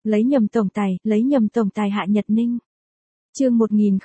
lấy nhầm tổng tài Hạ Nhật Ninh. Chương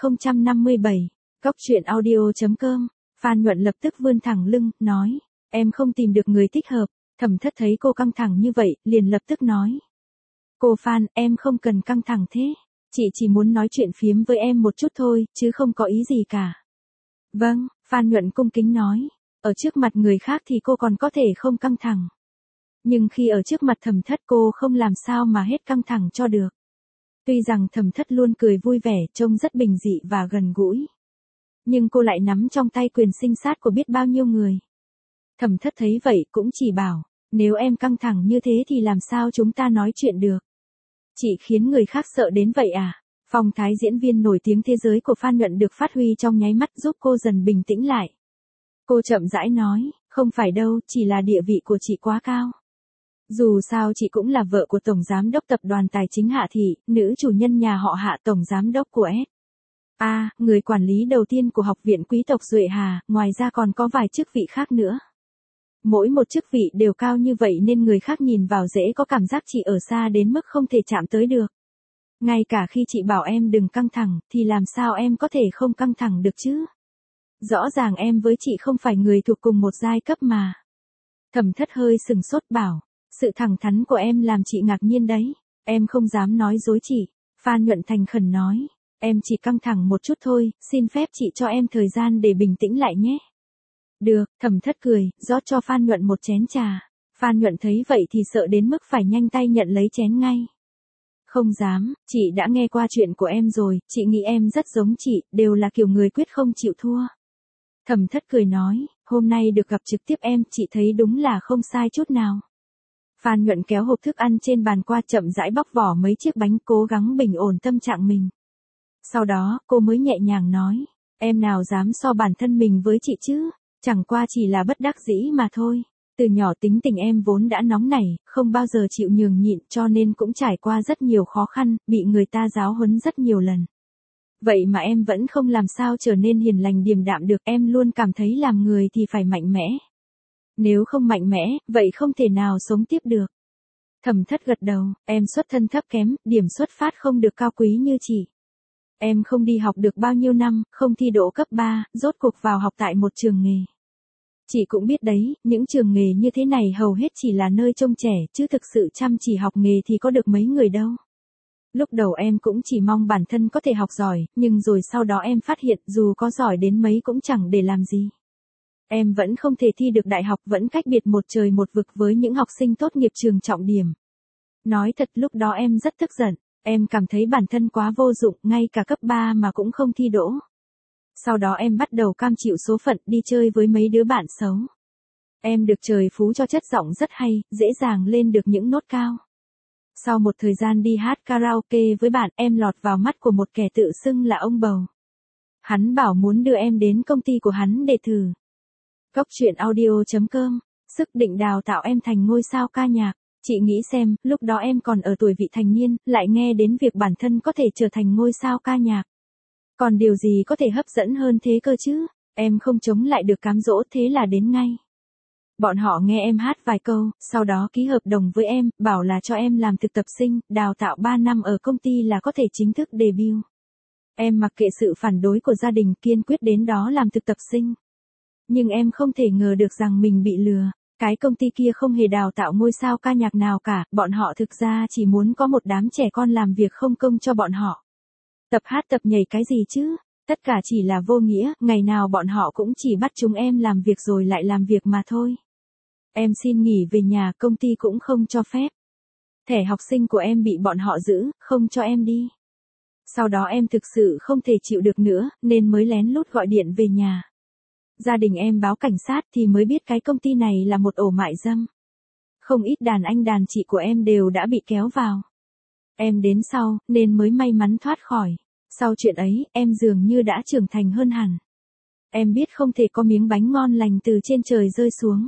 1057, Góc truyện audio.com. Phan Nhuận lập tức vươn thẳng lưng, nói, em không tìm được người thích hợp. Thẩm Thất thấy cô căng thẳng như vậy, liền lập tức nói. Cô Phan, em không cần căng thẳng thế. Chị chỉ muốn nói chuyện phiếm với em một chút thôi, chứ không có ý gì cả. Vâng, Phan Nhuận cung kính nói. Ở trước mặt người khác thì cô còn có thể không căng thẳng. Nhưng khi ở trước mặt Thẩm Thất cô không làm sao mà hết căng thẳng cho được. Tuy rằng Thẩm Thất luôn cười vui vẻ, trông rất bình dị và gần gũi. Nhưng cô lại nắm trong tay quyền sinh sát của biết bao nhiêu người. Thẩm Thất thấy vậy cũng chỉ bảo, nếu em căng thẳng như thế thì làm sao chúng ta nói chuyện được. Chị khiến người khác sợ đến vậy à? Phong thái diễn viên nổi tiếng thế giới của Phan Nhuận được phát huy trong nháy mắt giúp cô dần bình tĩnh lại. Cô chậm rãi nói, không phải đâu, chỉ là địa vị của chị quá cao. Dù sao chị cũng là vợ của Tổng Giám đốc Tập đoàn Tài chính Hạ Thị, nữ chủ nhân nhà họ Hạ, Tổng Giám đốc của người quản lý đầu tiên của Học viện Quý tộc Duệ Hà, ngoài ra còn có vài chức vị khác nữa. Mỗi một chức vị đều cao như vậy nên người khác nhìn vào dễ có cảm giác chị ở xa đến mức không thể chạm tới được. Ngay cả khi chị bảo em đừng căng thẳng, thì làm sao em có thể không căng thẳng được chứ? Rõ ràng em với chị không phải người thuộc cùng một giai cấp mà. Thẩm Thất hơi sừng sốt bảo, sự thẳng thắn của em làm chị ngạc nhiên đấy. Em không dám nói dối chị. Phan Nhuận thành khẩn nói, em chỉ căng thẳng một chút thôi, xin phép chị cho em thời gian để bình tĩnh lại nhé. Được, Thẩm Thất cười, rót cho Phan Nhuận một chén trà. Phan Nhuận thấy vậy thì sợ đến mức phải nhanh tay nhận lấy chén ngay. Không dám, chị đã nghe qua chuyện của em rồi, chị nghĩ em rất giống chị, đều là kiểu người quyết không chịu thua. Thẩm Thất cười nói, hôm nay được gặp trực tiếp em, chị thấy đúng là không sai chút nào. Phan Nhuận kéo hộp thức ăn trên bàn qua, chậm rãi bóc vỏ mấy chiếc bánh, cố gắng bình ổn tâm trạng mình. Sau đó, cô mới nhẹ nhàng nói, em nào dám so bản thân mình với chị chứ, chẳng qua chỉ là bất đắc dĩ mà thôi. Từ nhỏ tính tình em vốn đã nóng nảy, không bao giờ chịu nhường nhịn, cho nên cũng trải qua rất nhiều khó khăn, bị người ta giáo huấn rất nhiều lần. Vậy mà em vẫn không làm sao trở nên hiền lành điềm đạm được, em luôn cảm thấy làm người thì phải mạnh mẽ. Nếu không mạnh mẽ, vậy không thể nào sống tiếp được. Thẩm Thất gật đầu, em xuất thân thấp kém, điểm xuất phát không được cao quý như chị. Em không đi học được bao nhiêu năm, không thi đỗ cấp 3, rốt cuộc vào học tại một trường nghề. Chị cũng biết đấy, những trường nghề như thế này hầu hết chỉ là nơi trông trẻ, chứ thực sự chăm chỉ học nghề thì có được mấy người đâu. Lúc đầu em cũng chỉ mong bản thân có thể học giỏi, nhưng rồi sau đó em phát hiện dù có giỏi đến mấy cũng chẳng để làm gì. Em vẫn không thể thi được đại học, vẫn cách biệt một trời một vực với những học sinh tốt nghiệp trường trọng điểm. Nói thật lúc đó em rất tức giận, em cảm thấy bản thân quá vô dụng, ngay cả cấp 3 mà cũng không thi đỗ. Sau đó em bắt đầu cam chịu số phận, đi chơi với mấy đứa bạn xấu. Em được trời phú cho chất giọng rất hay, dễ dàng lên được những nốt cao. Sau một thời gian đi hát karaoke với bạn, em lọt vào mắt của một kẻ tự xưng là ông bầu. Hắn bảo muốn đưa em đến công ty của hắn để thử. Góc truyện audio.com, sức định đào tạo em thành ngôi sao ca nhạc. Chị nghĩ xem, lúc đó em còn ở tuổi vị thành niên, lại nghe đến việc bản thân có thể trở thành ngôi sao ca nhạc. Còn điều gì có thể hấp dẫn hơn thế cơ chứ? Em không chống lại được cám dỗ, thế là đến ngay. Bọn họ nghe em hát vài câu, sau đó ký hợp đồng với em, bảo là cho em làm thực tập sinh, đào tạo 3 năm ở công ty là có thể chính thức debut. Em mặc kệ sự phản đối của gia đình, kiên quyết đến đó làm thực tập sinh. Nhưng em không thể ngờ được rằng mình bị lừa. Cái công ty kia không hề đào tạo ngôi sao ca nhạc nào cả, bọn họ thực ra chỉ muốn có một đám trẻ con làm việc không công cho bọn họ. Tập hát tập nhảy cái gì chứ? Tất cả chỉ là vô nghĩa, ngày nào bọn họ cũng chỉ bắt chúng em làm việc rồi lại làm việc mà thôi. Em xin nghỉ về nhà, công ty cũng không cho phép. Thẻ học sinh của em bị bọn họ giữ, không cho em đi. Sau đó em thực sự không thể chịu được nữa, nên mới lén lút gọi điện về nhà. Gia đình em báo cảnh sát thì mới biết cái công ty này là một ổ mại dâm. Không ít đàn anh đàn chị của em đều đã bị kéo vào. Em đến sau, nên mới may mắn thoát khỏi. Sau chuyện ấy, em dường như đã trưởng thành hơn hẳn. Em biết không thể có miếng bánh ngon lành từ trên trời rơi xuống.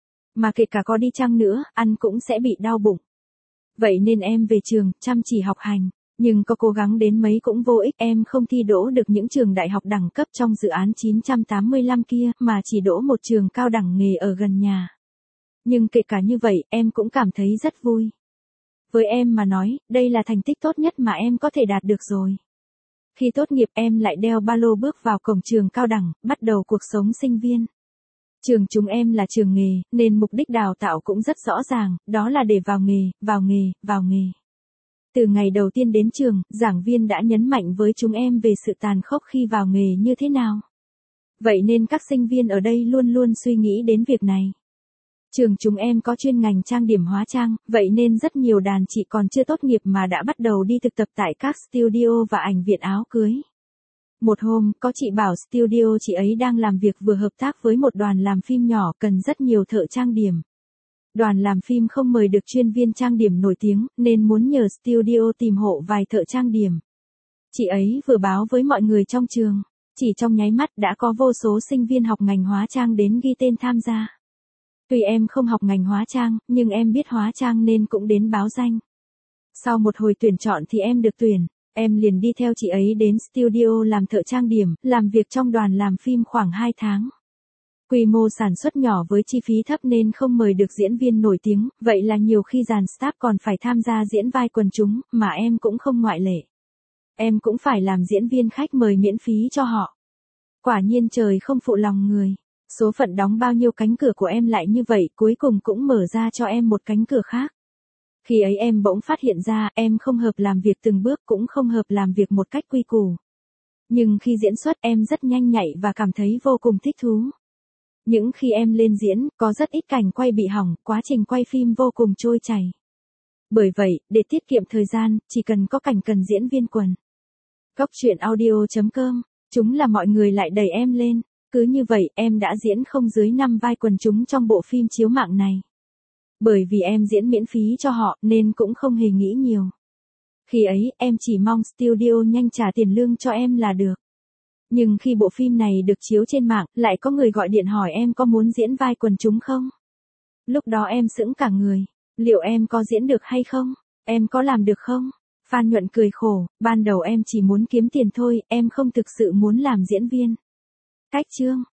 Mà kể cả có đi chăng nữa, ăn cũng sẽ bị đau bụng. Vậy nên em về trường, chăm chỉ học hành. Nhưng có cố gắng đến mấy cũng vô ích, em không thi đỗ được những trường đại học đẳng cấp trong dự án 985 kia, mà chỉ đỗ một trường cao đẳng nghề ở gần nhà. Nhưng kể cả như vậy, em cũng cảm thấy rất vui. Với em mà nói, đây là thành tích tốt nhất mà em có thể đạt được rồi. Khi tốt nghiệp em lại đeo ba lô bước vào cổng trường cao đẳng, bắt đầu cuộc sống sinh viên. Trường chúng em là trường nghề, nên mục đích đào tạo cũng rất rõ ràng, đó là để vào nghề, vào nghề, vào nghề. Từ ngày đầu tiên đến trường, giảng viên đã nhấn mạnh với chúng em về sự tàn khốc khi vào nghề như thế nào. Vậy nên các sinh viên ở đây luôn luôn suy nghĩ đến việc này. Trường chúng em có chuyên ngành trang điểm hóa trang, vậy nên rất nhiều đàn chị còn chưa tốt nghiệp mà đã bắt đầu đi thực tập tại các studio và ảnh viện áo cưới. Một hôm, có chị bảo studio chị ấy đang làm việc vừa hợp tác với một đoàn làm phim nhỏ cần rất nhiều thợ trang điểm. Đoàn làm phim không mời được chuyên viên trang điểm nổi tiếng, nên muốn nhờ studio tìm hộ vài thợ trang điểm. Chị ấy vừa báo với mọi người trong trường. Chỉ trong nháy mắt đã có vô số sinh viên học ngành hóa trang đến ghi tên tham gia. Tuy em không học ngành hóa trang, nhưng em biết hóa trang nên cũng đến báo danh. Sau một hồi tuyển chọn thì em được tuyển. Em liền đi theo chị ấy đến studio làm thợ trang điểm, làm việc trong đoàn làm phim khoảng 2 tháng. Quy mô sản xuất nhỏ với chi phí thấp nên không mời được diễn viên nổi tiếng, vậy là nhiều khi dàn staff còn phải tham gia diễn vai quần chúng, mà em cũng không ngoại lệ. Em cũng phải làm diễn viên khách mời miễn phí cho họ. Quả nhiên trời không phụ lòng người. Số phận đóng bao nhiêu cánh cửa của em lại như vậy, cuối cùng cũng mở ra cho em một cánh cửa khác. Khi ấy em bỗng phát hiện ra em không hợp làm việc từng bước, cũng không hợp làm việc một cách quy củ. Nhưng khi diễn xuất em rất nhanh nhạy và cảm thấy vô cùng thích thú. Những khi em lên diễn, có rất ít cảnh quay bị hỏng, quá trình quay phim vô cùng trôi chảy. Bởi vậy, để tiết kiệm thời gian, chỉ cần có cảnh cần diễn viên quần. Góc truyện audio.com, chúng là mọi người lại đẩy em lên. Cứ như vậy, em đã diễn không dưới 5 vai quần chúng trong bộ phim chiếu mạng này. Bởi vì em diễn miễn phí cho họ, nên cũng không hề nghĩ nhiều. Khi ấy, em chỉ mong studio nhanh trả tiền lương cho em là được. Nhưng khi bộ phim này được chiếu trên mạng, lại có người gọi điện hỏi em có muốn diễn vai quần chúng không? Lúc đó em sững cả người. Liệu em có diễn được hay không? Em có làm được không? Phan Nhuận cười khổ, ban đầu em chỉ muốn kiếm tiền thôi, em không thực sự muốn làm diễn viên. Cách chương